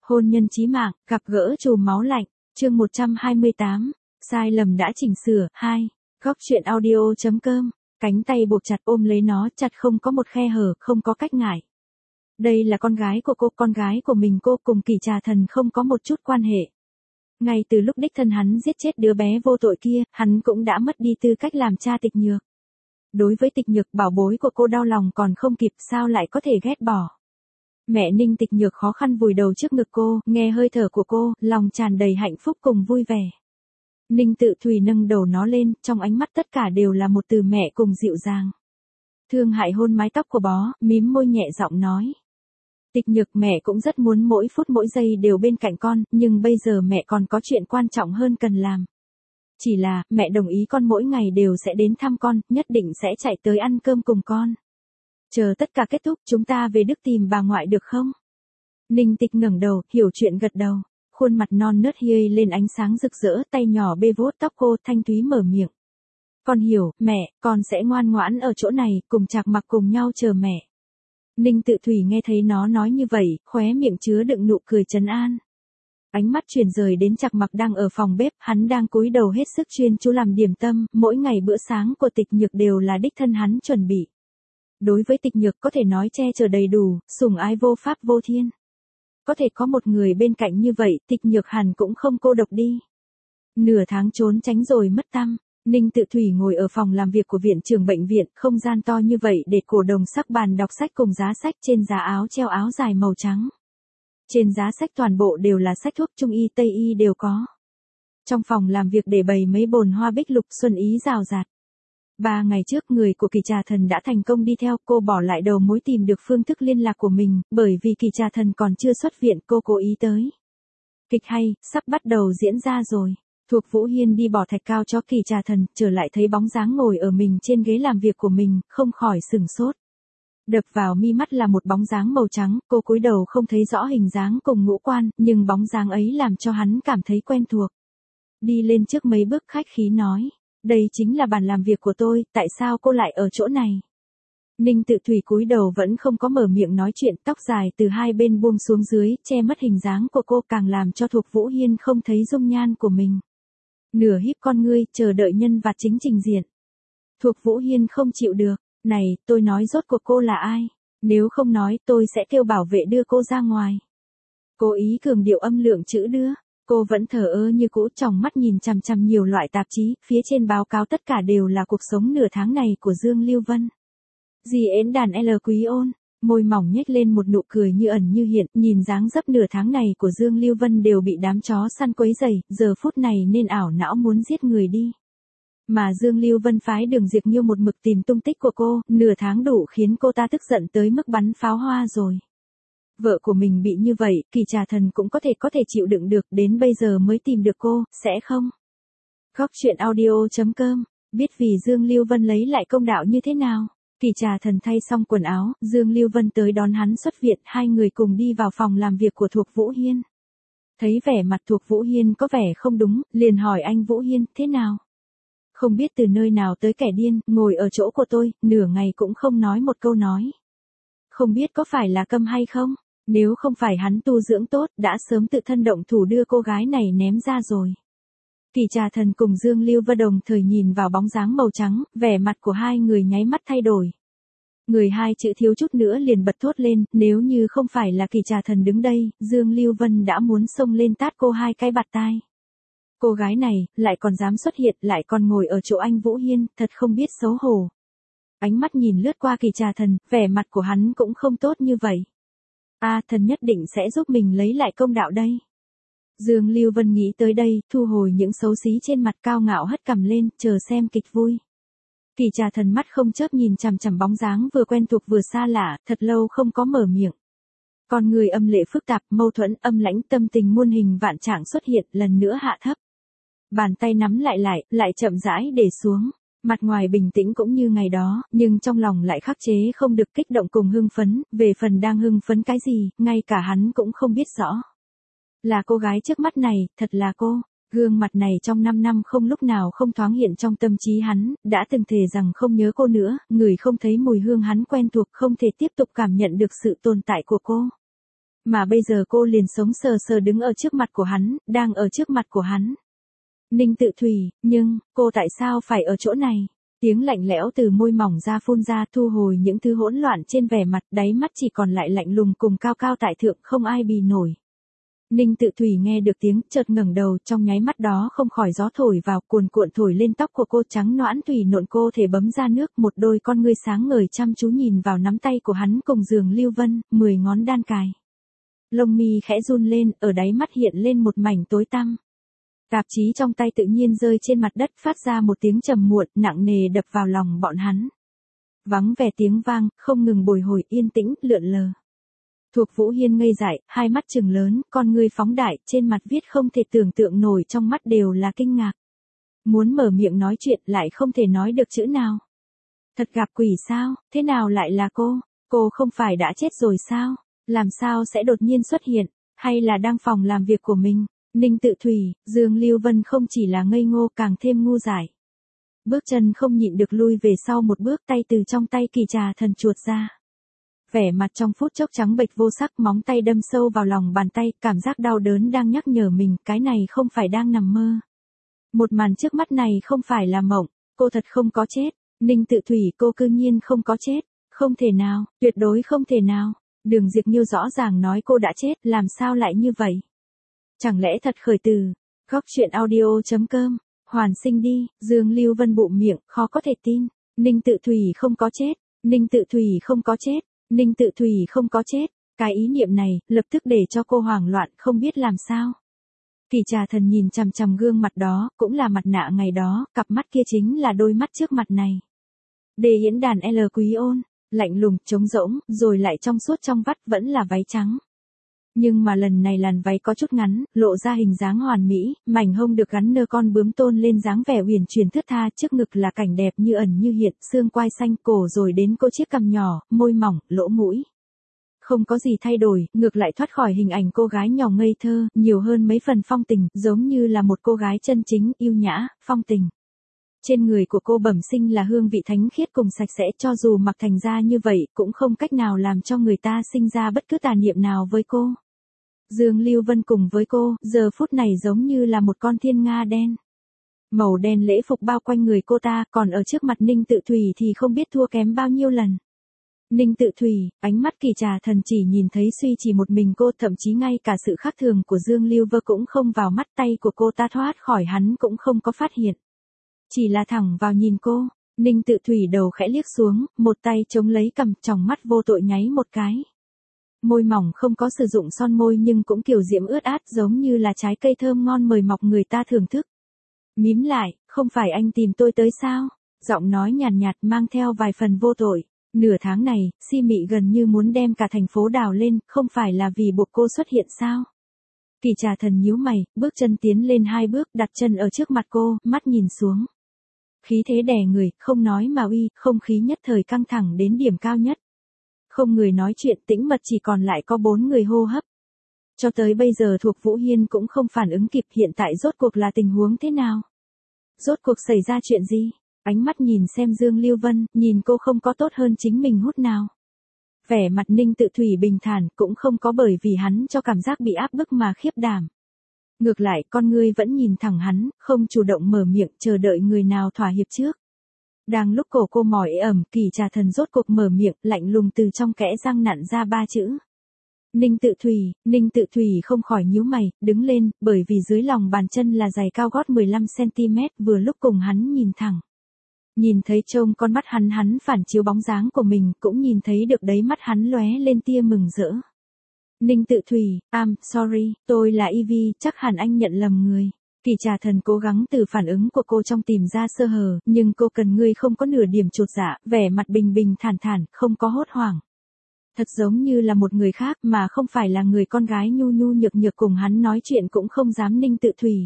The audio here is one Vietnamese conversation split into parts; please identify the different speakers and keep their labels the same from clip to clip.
Speaker 1: Hôn nhân chí mạng, gặp gỡ chùm máu lạnh, chương 128, sai lầm đã chỉnh sửa, 2, góc chuyện audio.com, cánh tay buộc chặt ôm lấy nó chặt không có một khe hở, không có cách ngại. Đây là con gái của cô, con gái của mình, cô cùng Kỳ Trà Thần không có một chút quan hệ. Ngay từ lúc đích thân hắn giết chết đứa bé vô tội kia, hắn cũng đã mất đi tư cách làm cha Tịch Nhược. Đối với Tịch Nhược, bảo bối của cô đau lòng còn không kịp, sao lại có thể ghét bỏ. Mẹ Ninh Tịch Nhược khó khăn vùi đầu trước ngực cô, nghe hơi thở của cô, lòng tràn đầy hạnh phúc cùng vui vẻ. Ninh Tự Thùy nâng đầu nó lên, trong ánh mắt tất cả đều là một từ mẹ cùng dịu dàng. Thương Hại hôn mái tóc của bó, mím môi nhẹ giọng nói. Tịch Nhược, mẹ cũng rất muốn mỗi phút mỗi giây đều bên cạnh con, nhưng bây giờ mẹ còn có chuyện quan trọng hơn cần làm. Chỉ là, mẹ đồng ý con mỗi ngày đều sẽ đến thăm con, nhất định sẽ chạy tới ăn cơm cùng con. Chờ tất cả kết thúc chúng ta về Đức tìm bà ngoại được không? Ninh Tịch ngẩng đầu, hiểu chuyện gật đầu. Khuôn mặt non nớt hiê lên ánh sáng rực rỡ, tay nhỏ bê vuốt tóc cô, thanh thúy mở miệng. Con hiểu, mẹ, con sẽ ngoan ngoãn ở chỗ này, cùng Trạc Mặc cùng nhau chờ mẹ. Ninh Tự Thủy nghe thấy nó nói như vậy, khóe miệng chứa đựng nụ cười trấn an. Ánh mắt chuyển rời đến Trạc Mặc đang ở phòng bếp, hắn đang cúi đầu hết sức chuyên chú làm điểm tâm, mỗi ngày bữa sáng của Tịch Nhược đều là đích thân hắn chuẩn bị. Đối với Tịch Nhược có thể nói che chở đầy đủ, sủng ái vô pháp vô thiên. Có thể có một người bên cạnh như vậy, Tịch Nhược hẳn cũng không cô độc đi. Nửa tháng trốn tránh rồi mất tăm, Ninh Tự Thủy ngồi ở phòng làm việc của viện trưởng bệnh viện, không gian to như vậy để cổ đồng sắc bàn đọc sách cùng giá sách, trên giá áo treo áo dài màu trắng. Trên giá sách toàn bộ đều là sách thuốc trung y tây y đều có. Trong phòng làm việc để bày mấy bồn hoa bích lục xuân ý rào rạt. 3 ngày trước người của Kỳ Trà Thần đã thành công đi theo, cô bỏ lại đầu mối tìm được phương thức liên lạc của mình, bởi vì Kỳ Trà Thần còn chưa xuất viện, cô cố ý tới. Kịch hay, sắp bắt đầu diễn ra rồi. Thuộc Vũ Hiên đi bỏ thạch cao cho Kỳ Trà Thần, trở lại thấy bóng dáng ngồi ở mình trên ghế làm việc của mình, không khỏi sửng sốt. Đập vào mi mắt là một bóng dáng màu trắng, cô cúi đầu không thấy rõ hình dáng cùng ngũ quan, nhưng bóng dáng ấy làm cho hắn cảm thấy quen thuộc. Đi lên trước mấy bước khách khí nói. Đây chính là bàn làm việc của tôi, tại sao cô lại ở chỗ này? Ninh Tự Thủy cúi đầu vẫn không có mở miệng nói chuyện, tóc dài từ hai bên buông xuống dưới, che mất hình dáng của cô, càng làm cho Thuộc Vũ Hiên không thấy dung nhan của mình. Nửa híp con ngươi, chờ đợi nhân vật chính trình diện. Thuộc Vũ Hiên không chịu được, này, tôi nói rốt cuộc cô là ai? Nếu không nói, tôi sẽ kêu bảo vệ đưa cô ra ngoài. Cố ý cường điệu âm lượng chữ đưa. Cô vẫn thờ ơ như cũ, tròng mắt nhìn chằm chằm nhiều loại tạp chí, phía trên báo cáo tất cả đều là cuộc sống nửa tháng này của Dương Lưu Vân. Dì ến đàn L Quý Ôn, môi mỏng nhếch lên một nụ cười như ẩn như hiện, nhìn dáng dấp nửa tháng này của Dương Lưu Vân đều bị đám chó săn quấy rầy, giờ phút này nên ảo não muốn giết người đi. Mà Dương Lưu Vân phái Đường Diệp Nghiêu một mực tìm tung tích của cô, nửa tháng đủ khiến cô ta tức giận tới mức bắn pháo hoa rồi. Vợ của mình bị như vậy, Kỳ Trà Thần cũng có thể chịu đựng được, đến bây giờ mới tìm được cô, sẽ không? Góc chuyện audio.com, biết vì Dương Lưu Vân lấy lại công đạo như thế nào? Kỳ Trà Thần thay xong quần áo, Dương Lưu Vân tới đón hắn xuất viện, hai người cùng đi vào phòng làm việc của Thuộc Vũ Hiên. Thấy vẻ mặt Thuộc Vũ Hiên có vẻ không đúng, liền hỏi anh Vũ Hiên, thế nào? Không biết từ nơi nào tới kẻ điên, ngồi ở chỗ của tôi, nửa ngày cũng không nói một câu nói. Không biết có phải là câm hay không? Nếu không phải hắn tu dưỡng tốt, đã sớm tự thân động thủ đưa cô gái này ném ra rồi. Kỳ Trà Thần cùng Dương Lưu Vân đồng thời nhìn vào bóng dáng màu trắng, vẻ mặt của hai người nháy mắt thay đổi. Người hai chữ thiếu chút nữa liền bật thốt lên, nếu như không phải là Kỳ Trà Thần đứng đây, Dương Lưu Vân đã muốn xông lên tát cô hai cái bạt tai. Cô gái này, lại còn dám xuất hiện, lại còn ngồi ở chỗ anh Vũ Hiên, thật không biết xấu hổ. Ánh mắt nhìn lướt qua Kỳ Trà Thần, vẻ mặt của hắn cũng không tốt như vậy. Thần nhất định sẽ giúp mình lấy lại công đạo đây. Dương Lưu Vân nghĩ tới đây, thu hồi những xấu xí trên mặt, cao ngạo hất cằm lên, chờ xem kịch vui. Kỳ Trà Thần mắt không chớp nhìn chằm chằm bóng dáng vừa quen thuộc vừa xa lạ, thật lâu không có mở miệng. Con người âm lệ phức tạp, mâu thuẫn, âm lãnh, tâm tình muôn hình vạn trạng xuất hiện, lần nữa hạ thấp. Bàn tay nắm lại chậm rãi để xuống. Mặt ngoài bình tĩnh cũng như ngày đó, nhưng trong lòng lại khắc chế không được kích động cùng hưng phấn, về phần đang hưng phấn cái gì, ngay cả hắn cũng không biết rõ. Là cô gái trước mắt này, thật là cô, gương mặt này trong 5 năm không lúc nào không thoáng hiện trong tâm trí hắn, đã từng thề rằng không nhớ cô nữa, người không thấy mùi hương hắn quen thuộc, không thể tiếp tục cảm nhận được sự tồn tại của cô. Mà bây giờ cô liền sống sờ sờ đứng ở trước mặt của hắn, đang ở trước mặt của hắn. Ninh Tự Thủy, nhưng, cô tại sao phải ở chỗ này? Tiếng lạnh lẽo từ môi mỏng ra phun ra thu hồi những thứ hỗn loạn trên vẻ mặt, đáy mắt chỉ còn lại lạnh lùng cùng cao cao tại thượng không ai bì nổi. Ninh Tự Thủy nghe được tiếng, chợt ngẩng đầu, trong nháy mắt đó không khỏi gió thổi vào, cuồn cuộn thổi lên tóc của cô trắng nõn tùy nộn, cô thể bấm ra nước, một đôi con ngươi sáng ngời chăm chú nhìn vào nắm tay của hắn cùng giường Lưu Vân, 10 ngón đan cài. Lông mi khẽ run lên, ở đáy mắt hiện lên một mảnh tối tăm. Tạp chí trong tay tự nhiên rơi trên mặt đất, phát ra một tiếng trầm muộn, nặng nề đập vào lòng bọn hắn. Vắng vẻ tiếng vang, không ngừng bồi hồi, yên tĩnh, lượn lờ. Thuộc Vũ Hiên ngây dại, hai mắt trừng lớn, con ngươi phóng đại, trên mặt viết không thể tưởng tượng nổi, trong mắt đều là kinh ngạc. Muốn mở miệng nói chuyện lại không thể nói được chữ nào. Thật gặp quỷ sao, thế nào lại là cô? Cô không phải đã chết rồi sao? Làm sao sẽ đột nhiên xuất hiện, hay là đang phòng làm việc của mình? Ninh Tự Thủy, Dương Lưu Vân không chỉ là ngây ngô càng thêm ngu dại. Bước chân không nhịn được lui về sau một bước, tay từ trong tay Kỳ Trà Thần chuột ra. Vẻ mặt trong phút chốc trắng bệch vô sắc, móng tay đâm sâu vào lòng bàn tay, cảm giác đau đớn đang nhắc nhở mình, cái này không phải đang nằm mơ. Một màn trước mắt này không phải là mộng, cô thật không có chết. Ninh Tự Thủy, cô cư nhiên không có chết. Không thể nào, tuyệt đối không thể nào. Đường Diệp Nhiêu rõ ràng nói cô đã chết, làm sao lại như vậy? Chẳng lẽ thật khởi từ? Góc truyện audio.com, hoàn sinh đi, Dương Lưu Vân bụm miệng, khó có thể tin. Ninh Tự Thủy không có chết, Ninh Tự Thủy không có chết, Ninh Tự Thủy không có chết. Cái ý niệm này, lập tức để cho cô hoảng loạn, không biết làm sao. Kỳ Trà Thần nhìn chằm chằm gương mặt đó, cũng là mặt nạ ngày đó, cặp mắt kia chính là đôi mắt trước mặt này. Đề Hiển Đàn L Quý Ôn, lạnh lùng, trống rỗng, rồi lại trong suốt trong vắt, vẫn là váy trắng. Nhưng mà lần này làn váy có chút ngắn, lộ ra hình dáng hoàn mỹ, mảnh hông được gắn nơ con bướm tôn lên dáng vẻ uyển chuyển thướt tha, trước ngực là cảnh đẹp như ẩn như hiện, xương quai xanh, cổ rồi đến cô chiếc cằm nhỏ, môi mỏng, lỗ mũi. Không có gì thay đổi, ngược lại thoát khỏi hình ảnh cô gái nhỏ ngây thơ, nhiều hơn mấy phần phong tình, giống như là một cô gái chân chính, yêu nhã, phong tình. Trên người của cô bẩm sinh là hương vị thánh khiết cùng sạch sẽ, cho dù mặc thành ra như vậy, cũng không cách nào làm cho người ta sinh ra bất cứ tà niệm nào với cô. Dương Lưu Vân cùng với cô, giờ phút này giống như là một con thiên nga đen. Màu đen lễ phục bao quanh người cô ta, còn ở trước mặt Ninh Tự Thủy thì không biết thua kém bao nhiêu lần. Ninh Tự Thủy, ánh mắt Kỳ Trà Thần chỉ nhìn thấy suy chỉ một mình cô, thậm chí ngay cả sự khác thường của Dương Lưu Vân cũng không vào mắt, tay của cô ta thoát khỏi hắn cũng không có phát hiện. Chỉ là thẳng vào nhìn cô, Ninh Tự Thủy đầu khẽ liếc xuống, một tay chống lấy cằm, tròng mắt vô tội nháy một cái. Môi mỏng không có sử dụng son môi nhưng cũng kiểu diễm ướt át, giống như là trái cây thơm ngon mời mọc người ta thưởng thức. Mím lại, không phải anh tìm tôi tới sao? Giọng nói nhàn nhạt mang theo vài phần vô tội. Nửa tháng này, Si Mị gần như muốn đem cả thành phố đào lên, không phải là vì buộc cô xuất hiện sao? Kỳ Trà Thần nhíu mày, bước chân tiến lên 2 bước, đặt chân ở trước mặt cô, mắt nhìn xuống. Khí thế đè người, không nói mà uy, không khí nhất thời căng thẳng đến điểm cao nhất. Không người nói chuyện, tĩnh mật, chỉ còn lại có 4 người hô hấp. Cho tới bây giờ Thuộc Vũ Hiên cũng không phản ứng kịp, hiện tại rốt cuộc là tình huống thế nào? Rốt cuộc xảy ra chuyện gì? Ánh mắt nhìn xem Dương Lưu Vân, nhìn cô không có tốt hơn chính mình hút nào. Vẻ mặt Ninh Tự Thủy bình thản, cũng không có bởi vì hắn cho cảm giác bị áp bức mà khiếp đảm. Ngược lại, con ngươi vẫn nhìn thẳng hắn, không chủ động mở miệng, chờ đợi người nào thỏa hiệp trước. Đang lúc cổ cô mỏi ẩm, Kỳ Trà Thần rốt cuộc mở miệng, lạnh lùng từ trong kẽ răng nặn ra 3 chữ. Ninh Tự Thủy không khỏi nhíu mày, đứng lên, bởi vì dưới lòng bàn chân là giày cao gót 15cm, vừa lúc cùng hắn nhìn thẳng. Nhìn thấy trông con mắt hắn phản chiếu bóng dáng của mình, cũng nhìn thấy được đấy, mắt hắn lóe lên tia mừng rỡ. Ninh Tự Thủy, I'm sorry, tôi là Ivy, chắc hẳn anh nhận lầm người. Kỳ Trà Thần cố gắng từ phản ứng của cô trong tìm ra sơ hở, nhưng cô cần ngươi không có nửa điểm chột dạ, vẻ mặt bình bình thản thản, không có hốt hoảng. Thật giống như là một người khác mà không phải là người con gái nhu nhu nhược nhược cùng hắn nói chuyện cũng không dám. Ninh Tự Thủy.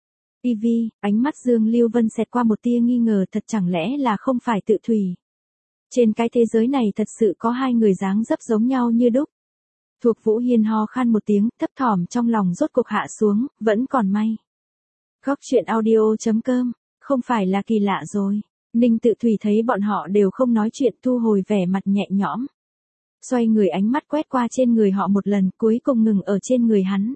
Speaker 1: Ivy, ánh mắt Dương Lưu Vân xẹt qua một tia nghi ngờ, thật chẳng lẽ là không phải Tự Thủy. Trên cái thế giới này thật sự có 2 người dáng dấp giống nhau như đúc. Thuộc Vũ Hiên ho khan một tiếng, thấp thỏm trong lòng rốt cuộc hạ xuống, vẫn còn may. Góc truyện audio.com, không phải là kỳ lạ rồi. Ninh Tự Thủy thấy bọn họ đều không nói chuyện, thu hồi vẻ mặt nhẹ nhõm. Xoay người ánh mắt quét qua trên người họ một lần, cuối cùng ngừng ở trên người hắn.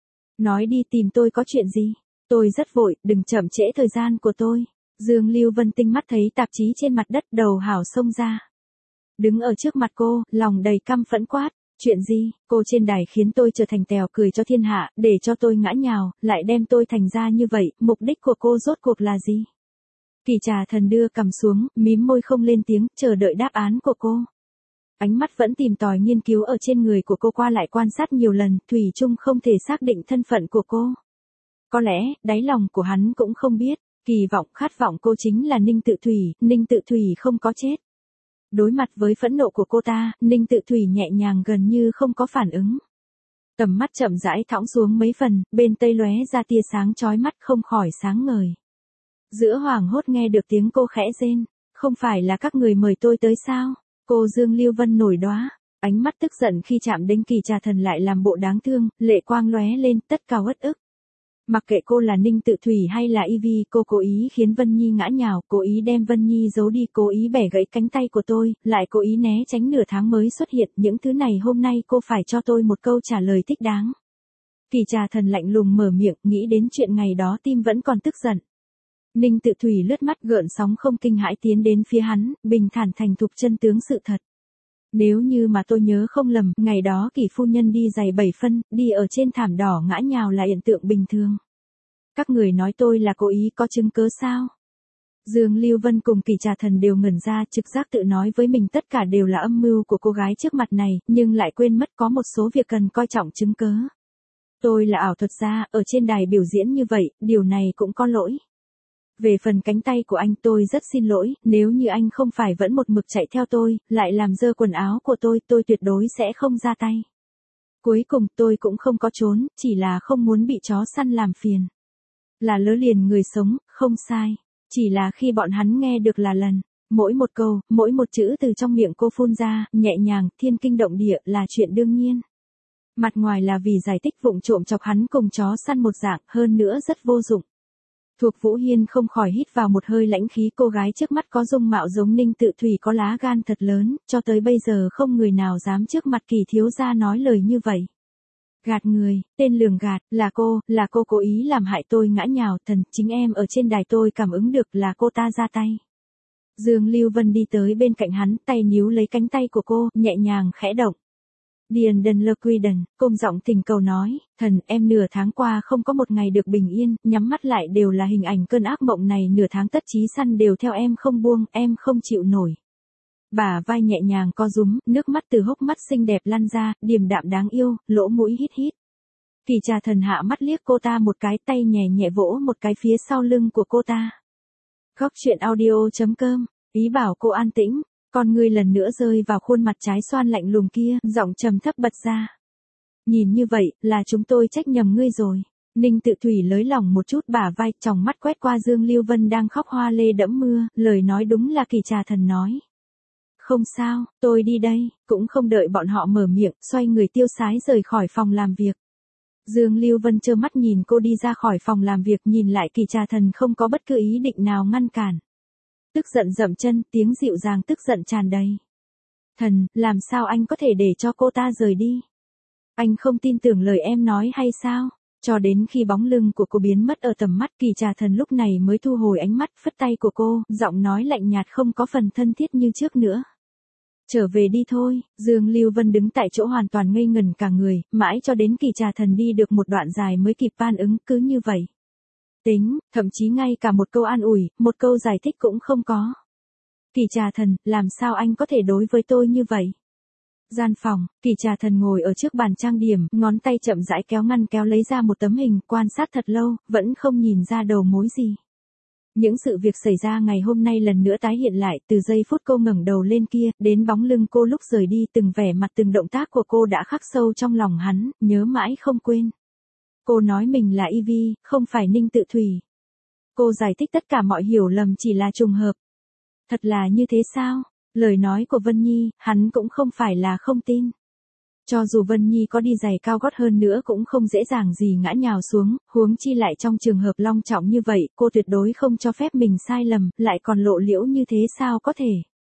Speaker 1: Nói đi, tìm tôi có chuyện gì? Tôi rất vội, đừng chậm trễ thời gian của tôi. Dương Lưu Vân tinh mắt thấy tạp chí trên mặt đất, đầu hào xông ra. Đứng ở trước mặt cô, lòng đầy căm phẫn quát. Chuyện gì? Cô trên đài khiến tôi trở thành tèo cười cho thiên hạ, để cho tôi ngã nhào, lại đem tôi thành ra như vậy, mục đích của cô rốt cuộc là gì? Kỳ Trà Thần đưa cằm xuống, mím môi không lên tiếng, chờ đợi đáp án của cô. Ánh mắt vẫn tìm tòi nghiên cứu ở trên người của cô, qua lại quan sát nhiều lần, thủy chung không thể xác định thân phận của cô. Có lẽ, đáy lòng của hắn cũng không biết, kỳ vọng, khát vọng cô chính là Ninh Tự Thủy, Ninh Tự Thủy không có chết. Đối mặt với phẫn nộ của cô ta, Ninh Tự Thủy nhẹ nhàng gần như không có phản ứng. Tầm mắt chậm rãi thõng xuống mấy phần, bên tây lóe ra tia sáng chói mắt không khỏi sáng ngời. Giữa hoảng hốt nghe được tiếng cô khẽ rên, không phải là các người mời tôi tới sao? Cô Dương Lưu Vân nổi đoá, ánh mắt tức giận khi chạm đến Kỳ Trà Thần lại làm bộ đáng thương, lệ quang lóe lên, tất cả uất ức. Mặc kệ cô là Ninh Tự Thủy hay là Ivy, cô cố ý khiến Vân Nhi ngã nhào, cố ý đem Vân Nhi giấu đi, cố ý bẻ gãy cánh tay của tôi, lại cố ý né tránh nửa tháng mới xuất hiện, những thứ này hôm nay cô phải cho tôi một câu trả lời thích đáng. Kỳ Trà Thần lạnh lùng mở miệng, nghĩ đến chuyện ngày đó tim vẫn còn tức giận. Ninh Tự Thủy lướt mắt gợn sóng không kinh hãi tiến đến phía hắn, bình thản thành thục chân tướng sự thật. Nếu như mà tôi nhớ không lầm, ngày đó Kỳ phu nhân đi giày 7 phân, đi ở trên thảm đỏ ngã nhào là hiện tượng bình thường. Các người nói tôi là cố ý, có chứng cớ sao? Dương Lưu Vân cùng Kỳ Trà Thần đều ngẩn ra, trực giác tự nói với mình tất cả đều là âm mưu của cô gái trước mặt này, nhưng lại quên mất có một số việc cần coi trọng chứng cớ. Tôi là ảo thuật gia, ở trên đài biểu diễn như vậy, điều này cũng có lỗi. Về phần cánh tay của anh, tôi rất xin lỗi, nếu như anh không phải vẫn một mực chạy theo tôi, lại làm dơ quần áo của tôi tuyệt đối sẽ không ra tay. Cuối cùng tôi cũng không có trốn, chỉ là không muốn bị chó săn làm phiền. Là lỡ liền người sống, không sai. Chỉ là khi bọn hắn nghe được là lần, mỗi một câu, mỗi một chữ từ trong miệng cô phun ra, nhẹ nhàng, thiên kinh động địa là chuyện đương nhiên. Mặt ngoài là vì giải thích vụng trộm chọc hắn cùng chó săn một dạng, hơn nữa rất vô dụng. Thuộc Vũ Hiên không khỏi hít vào một hơi lãnh khí, cô gái trước mắt có dung mạo giống Ninh Tự Thủy có lá gan thật lớn, cho tới bây giờ không người nào dám trước mặt Kỳ thiếu gia nói lời như vậy. Gạt người, tên lường gạt, là cô cố ý làm hại tôi ngã nhào, Thần, chính em ở trên đài tôi cảm ứng được là cô ta ra tay. Dương Lưu Vân đi tới bên cạnh hắn, tay níu lấy cánh tay của cô, nhẹ nhàng khẽ động. Điền Đần Lơ Quy Đần, công giọng thỉnh cầu nói, Thần, em nửa tháng qua không có một ngày được bình yên, nhắm mắt lại đều là hình ảnh cơn ác mộng này, nửa tháng tất chí săn đều theo em không buông, em không chịu nổi. Bả vai nhẹ nhàng co rúm, nước mắt từ hốc mắt xinh đẹp lăn ra, điềm đạm đáng yêu, lỗ mũi hít hít. Kỳ Trà Thần hạ mắt liếc cô ta một cái, tay nhẹ nhẹ vỗ một cái phía sau lưng của cô ta. Góc truyện audio.com, ý bảo cô an tĩnh, con ngươi lần nữa rơi vào khuôn mặt trái xoan lạnh lùng kia, giọng trầm thấp bật ra. Nhìn như vậy, là chúng tôi trách nhầm ngươi rồi. Ninh Tự Thủy lới lỏng một chút bả vai, tròng mắt quét qua Dương Lưu Vân đang khóc hoa lê đẫm mưa, lời nói đúng là Kỳ Trà Thần nói. Không sao, tôi đi đây, cũng không đợi bọn họ mở miệng, xoay người tiêu sái rời khỏi phòng làm việc. Dương Lưu Vân trơ mắt nhìn cô đi ra khỏi phòng làm việc, nhìn lại Kỳ Trà Thần không có bất cứ ý định nào ngăn cản. Tức giận dậm chân, tiếng dịu dàng tức giận tràn đầy. Thần, làm sao anh có thể để cho cô ta rời đi? Anh không tin tưởng lời em nói hay sao? Cho đến khi bóng lưng của cô biến mất ở tầm mắt, Kỳ Trà Thần lúc này mới thu hồi ánh mắt, phất tay của cô, giọng nói lạnh nhạt không có phần thân thiết như trước nữa. Trở về đi thôi. Dương Lưu Vân đứng tại chỗ hoàn toàn ngây ngẩn cả người, mãi cho đến Kỳ Trà Thần đi được một đoạn dài mới kịp phản ứng, cứ như vậy. Thậm chí ngay cả một câu an ủi, một câu giải thích cũng không có. Kỳ Trà Thần, làm sao anh có thể đối với tôi như vậy? Gian phòng, Kỳ Trà Thần ngồi ở trước bàn trang điểm, ngón tay chậm rãi kéo ngăn kéo lấy ra một tấm hình, quan sát thật lâu, vẫn không nhìn ra đầu mối gì. Những sự việc xảy ra ngày hôm nay lần nữa tái hiện lại, từ giây phút cô ngẩng đầu lên kia, đến bóng lưng cô lúc rời đi, từng vẻ mặt từng động tác của cô đã khắc sâu trong lòng hắn, nhớ mãi không quên. Cô nói mình là Ivy, không phải Ninh Tự Thủy. Cô giải thích tất cả mọi hiểu lầm chỉ là trùng hợp. Thật là như thế sao? Lời nói của Vân Nhi, hắn cũng không phải là không tin. Cho dù Vân Nhi có đi giày cao gót hơn nữa cũng không dễ dàng gì ngã nhào xuống, huống chi lại trong trường hợp long trọng như vậy, cô tuyệt đối không cho phép mình sai lầm, lại còn lộ liễu như thế sao có thể.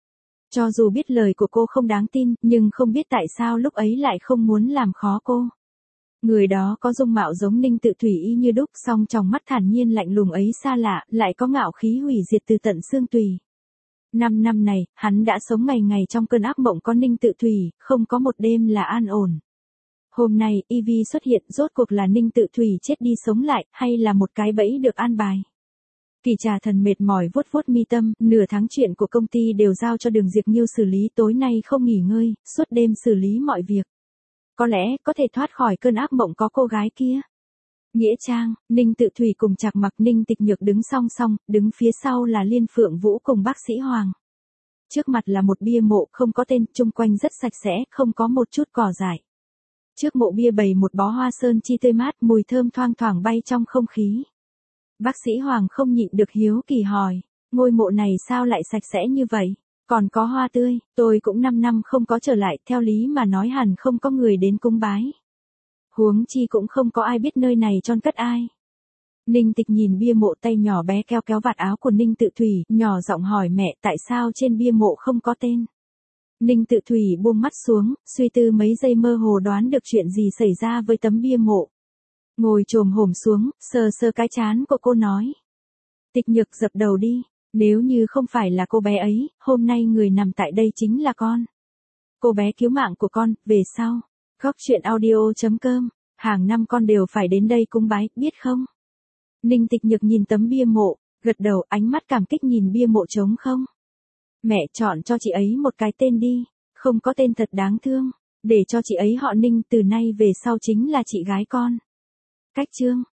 Speaker 1: Cho dù biết lời của cô không đáng tin, nhưng không biết tại sao lúc ấy lại không muốn làm khó cô. Người đó có dung mạo giống Ninh Tự Thủy y như đúc, song trong mắt thản nhiên lạnh lùng ấy xa lạ, lại có ngạo khí hủy diệt từ tận xương tùy. 5 năm này, hắn đã sống ngày ngày trong cơn ác mộng có Ninh Tự Thủy, không có một đêm là an ổn. Hôm nay, Ivy xuất hiện, rốt cuộc là Ninh Tự Thủy chết đi sống lại, hay là một cái bẫy được an bài. Kỳ Trà Thần mệt mỏi vuốt vuốt mi tâm, nửa tháng chuyện của công ty đều giao cho Đường Diệp Nghiêu xử lý, tối nay không nghỉ ngơi, suốt đêm xử lý mọi việc. Có lẽ, có thể thoát khỏi cơn ác mộng có cô gái kia. Nghĩa trang, Ninh Tự Thủy cùng Trạc Mặc, Ninh Tịch Nhược đứng song song, đứng phía sau là Liên Phượng Vũ cùng bác sĩ Hoàng. Trước mặt là một bia mộ không có tên, chung quanh rất sạch sẽ, không có một chút cỏ dại. Trước mộ bia bày một bó hoa sơn chi tươi mát, mùi thơm thoang thoảng bay trong không khí. Bác sĩ Hoàng không nhịn được hiếu kỳ hỏi, ngôi mộ này sao lại sạch sẽ như vậy? Còn có hoa tươi, tôi cũng 5 năm không có trở lại, theo lý mà nói hẳn không có người đến cúng bái. Huống chi cũng không có ai biết nơi này chôn cất ai. Ninh Tịch nhìn bia mộ, tay nhỏ bé kéo kéo vạt áo của Ninh Tự Thủy, nhỏ giọng hỏi mẹ tại sao trên bia mộ không có tên. Ninh Tự Thủy buông mắt xuống, suy tư mấy giây mơ hồ đoán được chuyện gì xảy ra với tấm bia mộ. Ngồi chồm hổm xuống, sờ sờ cái trán của cô nói. Tịch Nhược dập đầu đi, nếu như không phải là cô bé ấy, hôm nay người nằm tại đây chính là con. Cô bé cứu mạng của con, về sau. Góc truyện audio.com, hàng năm con đều phải đến đây cúng bái, biết không? Ninh Tịch Nhược nhìn tấm bia mộ, gật đầu, ánh mắt cảm kích nhìn bia mộ trống không. Mẹ chọn cho chị ấy một cái tên đi, không có tên thật đáng thương, để cho chị ấy họ Ninh, từ nay về sau chính là chị gái con. Cách chương